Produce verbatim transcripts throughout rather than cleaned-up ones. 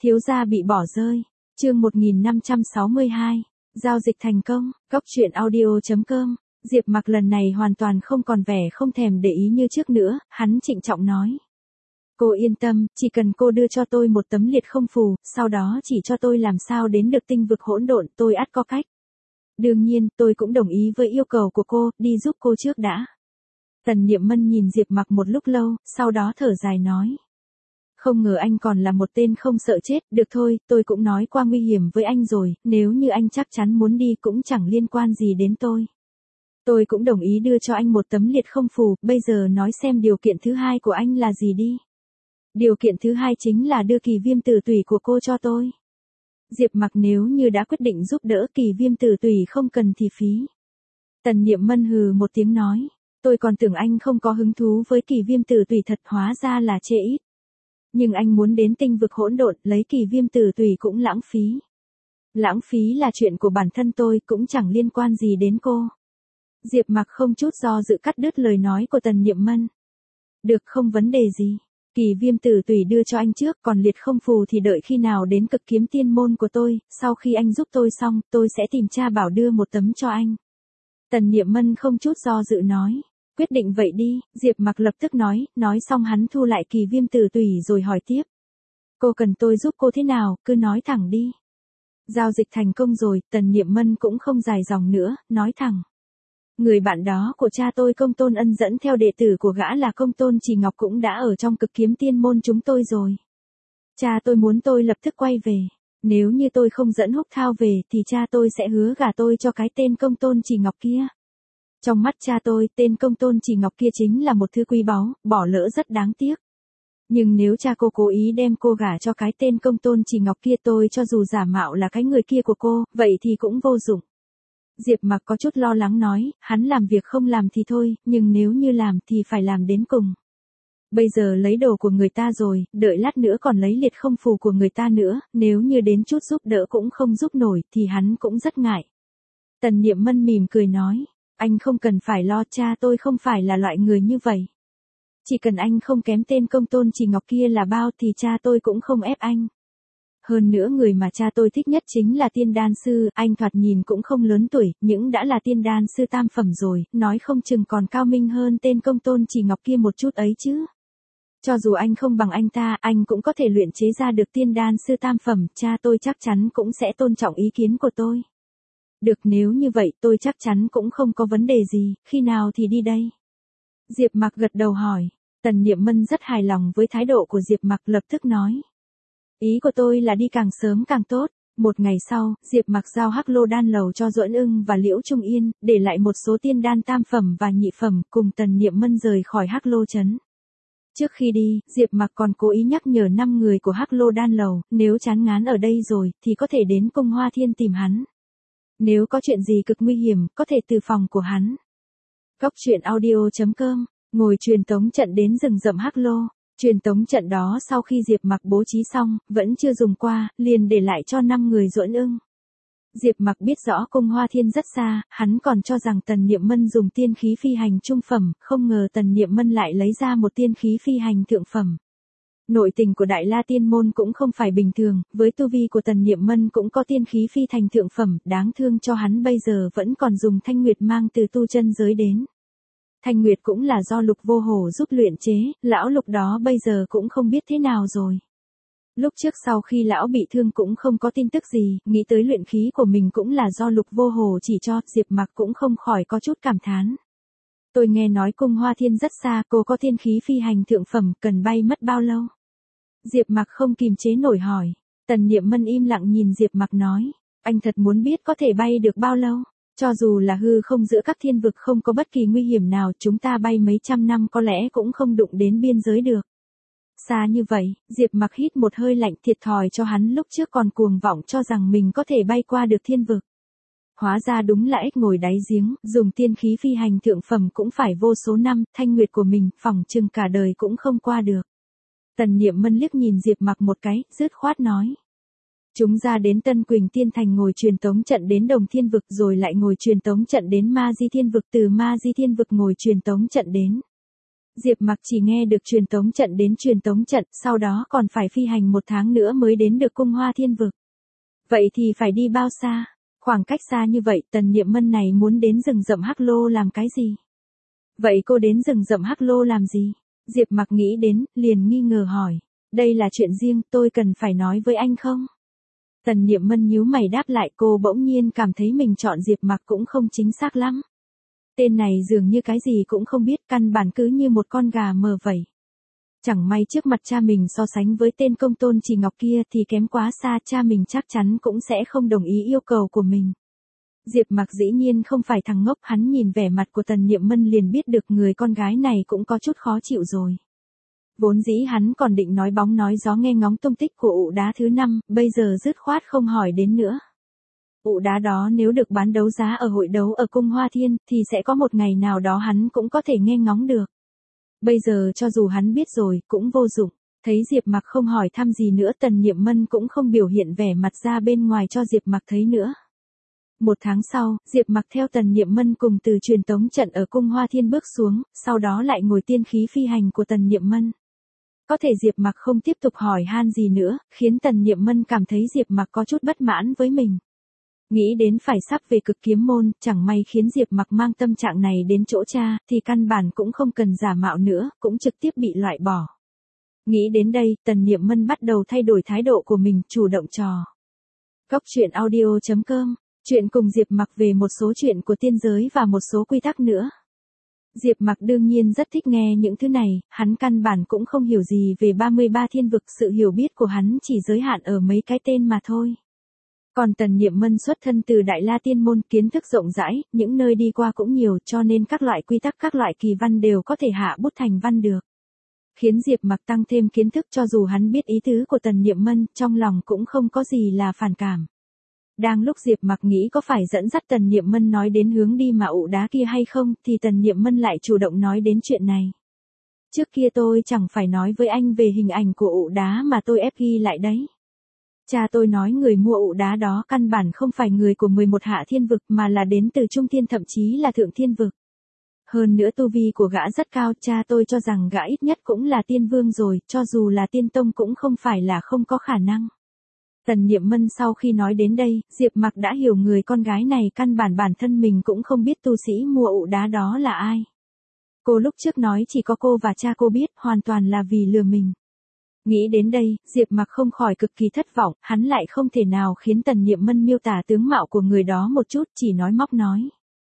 Thiếu gia bị bỏ rơi. Chương một nghìn năm trăm sáu mươi hai. Giao dịch thành công. Góc truyện audio chấm com. Diệp Mặc lần này hoàn toàn không còn vẻ không thèm để ý như trước nữa, hắn trịnh trọng nói. Cô yên tâm, chỉ cần cô đưa cho tôi một tấm liệt không phù, sau đó chỉ cho tôi làm sao đến được tinh vực hỗn độn, tôi ắt có cách. Đương nhiên, tôi cũng đồng ý với yêu cầu của cô, đi giúp cô trước đã. Tần Niệm Mân nhìn Diệp Mặc một lúc lâu, sau đó thở dài nói. Không ngờ anh còn là một tên không sợ chết, được thôi, tôi cũng nói qua nguy hiểm với anh rồi, nếu như anh chắc chắn muốn đi cũng chẳng liên quan gì đến tôi. Tôi cũng đồng ý đưa cho anh một tấm liệt không phù, bây giờ nói xem điều kiện thứ hai của anh là gì đi. Điều kiện thứ hai chính là đưa kỳ viêm tử tùy của cô cho tôi. Diệp Mặc nếu như đã quyết định giúp đỡ, kỳ viêm tử tùy không cần thì phí. Tần Niệm Mân hừ một tiếng nói, tôi còn tưởng anh không có hứng thú với kỳ viêm tử tùy, thật hóa ra là chê ít. Nhưng anh muốn đến tinh vực hỗn độn, lấy kỳ viêm tử tùy cũng lãng phí. Lãng phí là chuyện của bản thân tôi, cũng chẳng liên quan gì đến cô. Diệp Mặc không chút do dự cắt đứt lời nói của Tần Niệm Mân. Được, không vấn đề gì. Kỳ viêm tử tùy đưa cho anh trước, còn liệt không phù thì đợi khi nào đến cực kiếm tiên môn của tôi, sau khi anh giúp tôi xong, tôi sẽ tìm cha bảo đưa một tấm cho anh. Tần Niệm Mân không chút do dự nói. Quyết định vậy đi, Diệp Mặc lập tức nói, nói xong hắn thu lại kỳ viêm tử tùy rồi hỏi tiếp. Cô cần tôi giúp cô thế nào, cứ nói thẳng đi. Giao dịch thành công rồi, Tần Niệm Mân cũng không dài dòng nữa, nói thẳng. Người bạn đó của cha tôi Công Tôn Ân dẫn theo đệ tử của gã là Công Tôn Chỉ Ngọc cũng đã ở trong cực kiếm tiên môn chúng tôi rồi. Cha tôi muốn tôi lập tức quay về. Nếu như tôi không dẫn Húc Thao về thì cha tôi sẽ hứa gả tôi cho cái tên Công Tôn Chỉ Ngọc kia. Trong mắt cha tôi, tên Công Tôn Chỉ Ngọc kia chính là một thứ quý báu, bỏ lỡ rất đáng tiếc. Nhưng nếu cha cô cố ý đem cô gả cho cái tên Công Tôn Chỉ Ngọc kia, tôi cho dù giả mạo là cái người kia của cô, vậy thì cũng vô dụng. Diệp Mặc có chút lo lắng nói, hắn làm việc không làm thì thôi, nhưng nếu như làm thì phải làm đến cùng. Bây giờ lấy đồ của người ta rồi, đợi lát nữa còn lấy liệt không phù của người ta nữa, nếu như đến chút giúp đỡ cũng không giúp nổi thì hắn cũng rất ngại. Tần Niệm Mân mỉm cười nói, anh không cần phải lo, cha tôi không phải là loại người như vậy. Chỉ cần anh không kém tên Công Tôn Chỉ Ngọc kia là bao thì cha tôi cũng không ép anh. Hơn nữa người mà cha tôi thích nhất chính là tiên đan sư, anh thoạt nhìn cũng không lớn tuổi, nhưng đã là tiên đan sư tam phẩm rồi, nói không chừng còn cao minh hơn tên Công Tôn Chỉ Ngọc kia một chút ấy chứ. Cho dù anh không bằng anh ta, anh cũng có thể luyện chế ra được tiên đan sư tam phẩm, cha tôi chắc chắn cũng sẽ tôn trọng ý kiến của tôi. Được, nếu như vậy tôi chắc chắn cũng không có vấn đề gì, khi nào thì đi đây? Diệp Mặc gật đầu hỏi. Tần Niệm Mân rất hài lòng với thái độ của Diệp Mặc, lập tức nói. Ý của tôi là đi càng sớm càng tốt. Một ngày sau, Diệp Mặc giao hắc lô đan lầu cho Duẫn Ưng và Liễu Trung Yên, để lại một số tiên đan tam phẩm và nhị phẩm, cùng Tần Niệm Mân rời khỏi hắc lô trấn. Trước khi đi, Diệp Mặc còn cố ý nhắc nhở năm người của hắc lô đan lầu, nếu chán ngán ở đây rồi, thì có thể đến Cung Hoa Thiên tìm hắn. Nếu có chuyện gì cực nguy hiểm, có thể từ phòng của hắn. Góc truyện audio chấm com, ngồi truyền tống trận đến rừng rậm hắc lô. Truyền tống trận đó sau khi Diệp Mặc bố trí xong, vẫn chưa dùng qua, liền để lại cho năm người Duẫn Ưng. Diệp Mặc biết rõ Cung Hoa Thiên rất xa, hắn còn cho rằng Tần Niệm Mân dùng tiên khí phi hành trung phẩm, không ngờ Tần Niệm Mân lại lấy ra một tiên khí phi hành thượng phẩm. Nội tình của Đại La Tiên Môn cũng không phải bình thường, với tu vi của Tần Niệm Mân cũng có tiên khí phi thành thượng phẩm, đáng thương cho hắn bây giờ vẫn còn dùng Thanh Nguyệt mang từ tu chân giới đến. Thanh Nguyệt cũng là do Lục Vô Hổ giúp luyện chế, lão Lục đó bây giờ cũng không biết thế nào rồi. Lúc trước sau khi lão bị thương cũng không có tin tức gì, nghĩ tới luyện khí của mình cũng là do Lục Vô Hổ chỉ cho, Diệp Mặc cũng không khỏi có chút cảm thán. Tôi nghe nói Cung Hoa Thiên rất xa, cô có tiên khí phi hành thượng phẩm, cần bay mất bao lâu? Diệp Mặc không kìm chế nổi hỏi. Tần Niệm Mân im lặng nhìn Diệp Mặc nói, anh thật muốn biết có thể bay được bao lâu? Cho dù là hư không giữa các thiên vực không có bất kỳ nguy hiểm nào, chúng ta bay mấy trăm năm có lẽ cũng không đụng đến biên giới được. Xa như vậy, Diệp Mặc hít một hơi lạnh, thiệt thòi cho hắn lúc trước còn cuồng vọng cho rằng mình có thể bay qua được thiên vực. Hóa ra đúng là ếch ngồi đáy giếng, dùng tiên khí phi hành thượng phẩm cũng phải vô số năm, Thanh Nguyệt của mình, phỏng chừng cả đời cũng không qua được. Tần Niệm Mân liếc nhìn Diệp Mặc một cái, dứt khoát nói. Chúng ra đến Tân Quỳnh Tiên Thành ngồi truyền tống trận đến Đồng Thiên Vực rồi lại ngồi truyền tống trận đến Ma Di Thiên Vực, từ Ma Di Thiên Vực ngồi truyền tống trận đến Diệp Mặc chỉ nghe được truyền tống trận đến truyền tống trận, sau đó còn phải phi hành một tháng nữa mới đến được cung Hoa Thiên Vực. Vậy thì phải đi bao xa? Khoảng cách xa như vậy, Tần Niệm Mân này muốn đến rừng rậm Hắc Lô làm cái gì? Vậy cô đến rừng rậm Hắc Lô làm gì? Diệp Mặc nghĩ đến, liền nghi ngờ hỏi. Đây là chuyện riêng, tôi cần phải nói với anh không? Tần Niệm Mân nhíu mày đáp lại, cô bỗng nhiên cảm thấy mình chọn Diệp Mặc cũng không chính xác lắm. Tên này dường như cái gì cũng không biết, căn bản cứ như một con gà mờ vậy. Chẳng may trước mặt cha mình so sánh với tên công tôn Trì Ngọc kia thì kém quá xa, cha mình chắc chắn cũng sẽ không đồng ý yêu cầu của mình. Diệp Mặc dĩ nhiên không phải thằng ngốc, hắn nhìn vẻ mặt của Tần Niệm Mân liền biết được người con gái này cũng có chút khó chịu rồi. Vốn dĩ hắn còn định nói bóng nói gió nghe ngóng tung tích của ụ đá thứ năm, bây giờ dứt khoát không hỏi đến nữa. Ụ đá đó nếu được bán đấu giá ở hội đấu ở cung Hoa Thiên, thì sẽ có một ngày nào đó hắn cũng có thể nghe ngóng được. Bây giờ cho dù hắn biết rồi, cũng vô dụng. Thấy Diệp Mặc không hỏi thăm gì nữa, Tần Niệm Mân cũng không biểu hiện vẻ mặt ra bên ngoài cho Diệp Mặc thấy nữa. Một tháng sau, Diệp Mặc theo Tần Niệm Mân cùng từ truyền tống trận ở cung Hoa Thiên bước xuống, sau đó lại ngồi tiên khí phi hành của Tần Niệm Mân. Có thể Diệp Mặc không tiếp tục hỏi han gì nữa, khiến Tần Niệm Mân cảm thấy Diệp Mặc có chút bất mãn với mình. Nghĩ đến phải sắp về Cực Kiếm Môn, chẳng may khiến Diệp Mặc mang tâm trạng này đến chỗ cha, thì căn bản cũng không cần giả mạo nữa, cũng trực tiếp bị loại bỏ. Nghĩ đến đây, Tần Niệm Mân bắt đầu thay đổi thái độ của mình, chủ động trò. Góc truyện audio chấm com, chuyện cùng Diệp Mặc về một số chuyện của tiên giới và một số quy tắc nữa. Diệp Mặc đương nhiên rất thích nghe những thứ này, hắn căn bản cũng không hiểu gì về ba mươi ba thiên vực, sự hiểu biết của hắn chỉ giới hạn ở mấy cái tên mà thôi. Còn Tần Niệm Mân xuất thân từ Đại La Tiên Môn, kiến thức rộng rãi, những nơi đi qua cũng nhiều, cho nên các loại quy tắc, các loại kỳ văn đều có thể hạ bút thành văn được. Khiến Diệp Mặc tăng thêm kiến thức, cho dù hắn biết ý tứ của Tần Niệm Mân, trong lòng cũng không có gì là phản cảm. Đang lúc Diệp Mặc nghĩ có phải dẫn dắt Tần Niệm Mân nói đến hướng đi mà ụ đá kia hay không, thì Tần Niệm Mân lại chủ động nói đến chuyện này. Trước kia tôi chẳng phải nói với anh về hình ảnh của ụ đá mà tôi ép ghi lại đấy. Cha tôi nói người mua ụ đá đó căn bản không phải người của mười một hạ thiên vực mà là đến từ trung thiên, thậm chí là thượng thiên vực. Hơn nữa tu vi của gã rất cao, cha tôi cho rằng gã ít nhất cũng là tiên vương rồi, cho dù là tiên tông cũng không phải là không có khả năng. Tần Niệm Mân sau khi nói đến đây, Diệp Mặc đã hiểu người con gái này căn bản bản thân mình cũng không biết tu sĩ mua ụ đá đó là ai. Cô lúc trước nói chỉ có cô và cha cô biết, hoàn toàn là vì lừa mình. Nghĩ đến đây, Diệp Mặc không khỏi cực kỳ thất vọng, hắn lại không thể nào khiến Tần Niệm Mân miêu tả tướng mạo của người đó một chút, chỉ nói móc nói.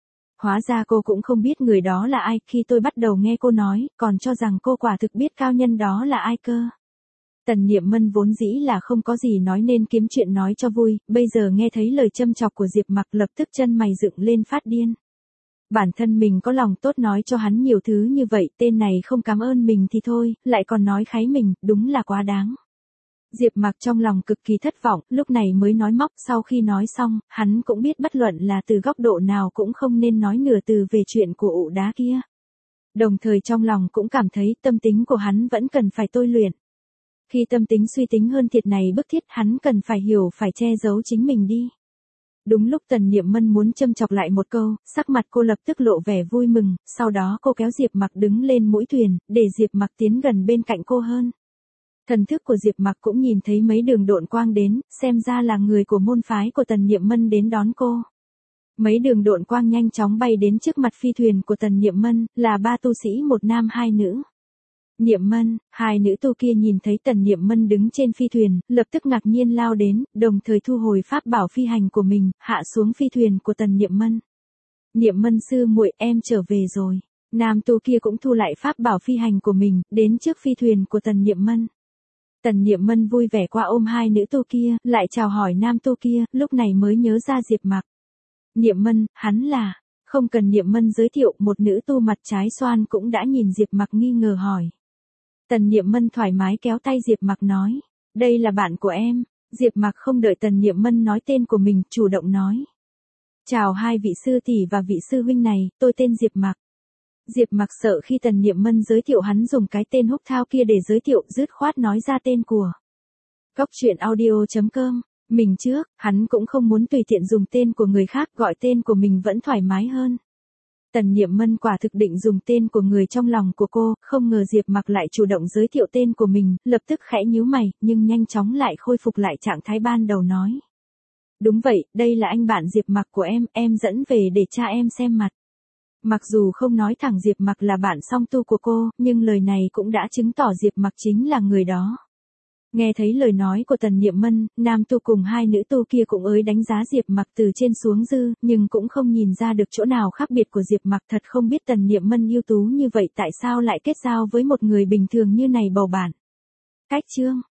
Hóa ra cô cũng không biết người đó là ai, khi tôi bắt đầu nghe cô nói, còn cho rằng cô quả thực biết cao nhân đó là ai cơ. Tần Niệm Mân vốn dĩ là không có gì nói nên kiếm chuyện nói cho vui, bây giờ nghe thấy lời châm chọc của Diệp Mặc lập tức chân mày dựng lên phát điên. Bản thân mình có lòng tốt nói cho hắn nhiều thứ như vậy, tên này không cảm ơn mình thì thôi, lại còn nói kháy mình, đúng là quá đáng. Diệp Mặc trong lòng cực kỳ thất vọng, lúc này mới nói móc, sau khi nói xong, hắn cũng biết bất luận là từ góc độ nào cũng không nên nói nửa từ về chuyện của ụ đá kia. Đồng thời trong lòng cũng cảm thấy tâm tính của hắn vẫn cần phải tôi luyện. Khi tâm tính suy tính hơn thiệt này bức thiết, hắn cần phải hiểu phải che giấu chính mình đi. Đúng lúc Tần Niệm Mân muốn châm chọc lại một câu, sắc mặt cô lập tức lộ vẻ vui mừng, sau đó cô kéo Diệp Mặc đứng lên mũi thuyền, để Diệp Mặc tiến gần bên cạnh cô hơn. Thần thức của Diệp Mặc cũng nhìn thấy mấy đường độn quang đến, xem ra là người của môn phái của Tần Niệm Mân đến đón cô. Mấy đường độn quang nhanh chóng bay đến trước mặt phi thuyền của Tần Niệm Mân, là ba tu sĩ, một nam hai nữ. Niệm Mân, hai nữ tu kia nhìn thấy Tần Niệm Mân đứng trên phi thuyền, lập tức ngạc nhiên lao đến, đồng thời thu hồi pháp bảo phi hành của mình, hạ xuống phi thuyền của Tần Niệm Mân. Niệm Mân sư muội, em trở về rồi. Nam tu kia cũng thu lại pháp bảo phi hành của mình, đến trước phi thuyền của Tần Niệm Mân. Tần Niệm Mân vui vẻ qua ôm hai nữ tu kia, lại chào hỏi nam tu kia, lúc này mới nhớ ra Diệp Mặc. Niệm Mân, hắn là... Không cần Niệm Mân giới thiệu, một nữ tu mặt trái xoan cũng đã nhìn Diệp Mặc nghi ngờ hỏi. Tần Niệm Mân thoải mái kéo tay Diệp Mặc nói, đây là bạn của em. Diệp Mặc không đợi Tần Niệm Mân nói tên của mình, chủ động nói. Chào hai vị sư tỷ và vị sư huynh này, tôi tên Diệp Mặc. Diệp Mặc sợ khi Tần Niệm Mân giới thiệu hắn dùng cái tên húc thao kia để giới thiệu, dứt khoát nói ra tên của. Góc truyện audio chấm com, mình trước, hắn cũng không muốn tùy tiện dùng tên của người khác, gọi tên của mình vẫn thoải mái hơn. Tần Niệm Mân quả thực định dùng tên của người trong lòng của cô, không ngờ Diệp Mặc lại chủ động giới thiệu tên của mình, lập tức khẽ nhíu mày, nhưng nhanh chóng lại khôi phục lại trạng thái ban đầu nói. Đúng vậy, đây là anh bạn Diệp Mặc của em, em dẫn về để cha em xem mặt. Mặc dù không nói thẳng Diệp Mặc là bạn song tu của cô, nhưng lời này cũng đã chứng tỏ Diệp Mặc chính là người đó. Nghe thấy lời nói của Tần Niệm Mân, nam tu cùng hai nữ tu kia cũng ới đánh giá Diệp Mặc từ trên xuống dư, nhưng cũng không nhìn ra được chỗ nào khác biệt của Diệp Mặc. Thật không biết Tần Niệm Mân ưu tú như vậy tại sao lại kết giao với một người bình thường như này bầu bạn. Cách chương